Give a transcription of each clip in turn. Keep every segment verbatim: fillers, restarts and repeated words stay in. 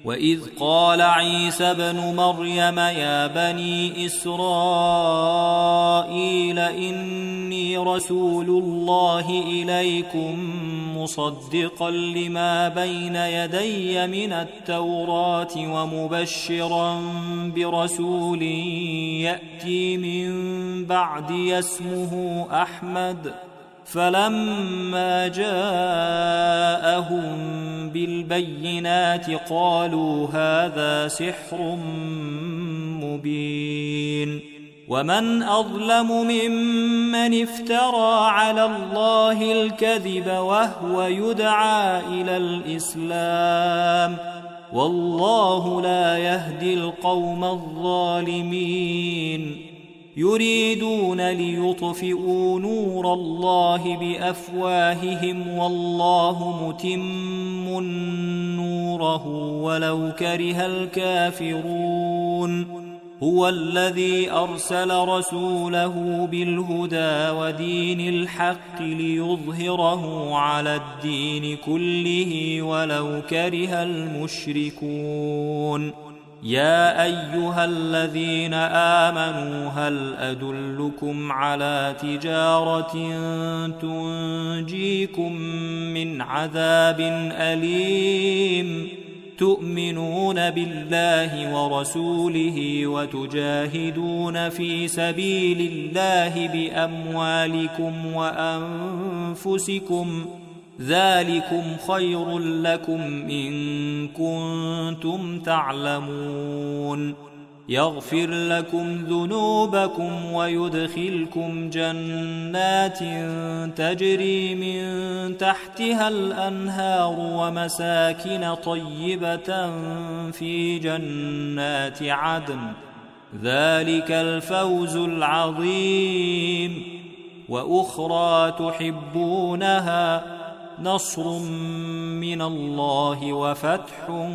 وإذ قال عيسى ابن مريم يا بني إسرائيل إني رسول الله إليكم مصدقا لما بين يدي من التوراة ومبشرا برسول يأتي من بعدي اسمه أحمد. فلما جاءهم بالبينات قالوا هذا سحر مبين. ومن أظلم ممن افترى على الله الكذب وهو يدعى إلى الإسلام والله لا يهدي القوم الظالمين. يريدون ليطفئوا نور الله بأفواههم والله متم نوره ولو كره الكافرون. هو الذي أرسل رسوله بالهدى ودين الحق ليظهره على الدين كله ولو كره المشركون. يا أيها الذين آمنوا هل أدلكم على تجارة تنجيكم من عذاب أليم تؤمنون بالله ورسوله وتجاهدون في سبيل الله بأموالكم وأنفسكم ذلكم خير لكم إن كنتم تعلمون. يغفر لكم ذنوبكم ويدخلكم جنات تجري من تحتها الأنهار ومساكن طيبة في جنات عدن ذلك الفوز العظيم. وأخرى تحبونها نصر من الله وفتح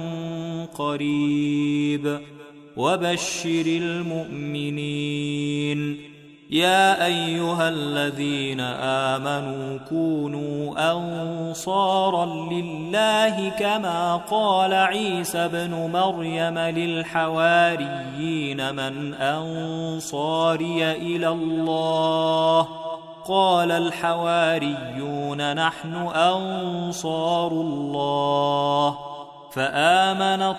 قريب وبشر المؤمنين. يا أيها الذين آمنوا كونوا أنصارا لله كما قال عيسى ابن مريم للحواريين من أنصاري إلى الله قال الحواريون نحن أنصار الله. فآمنت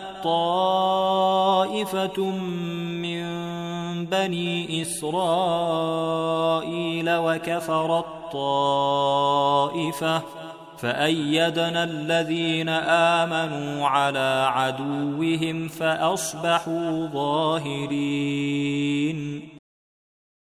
طائفة من بني إسرائيل وكفرت طائفة فأيدنا الذين آمنوا على عدوهم فأصبحوا ظاهرين.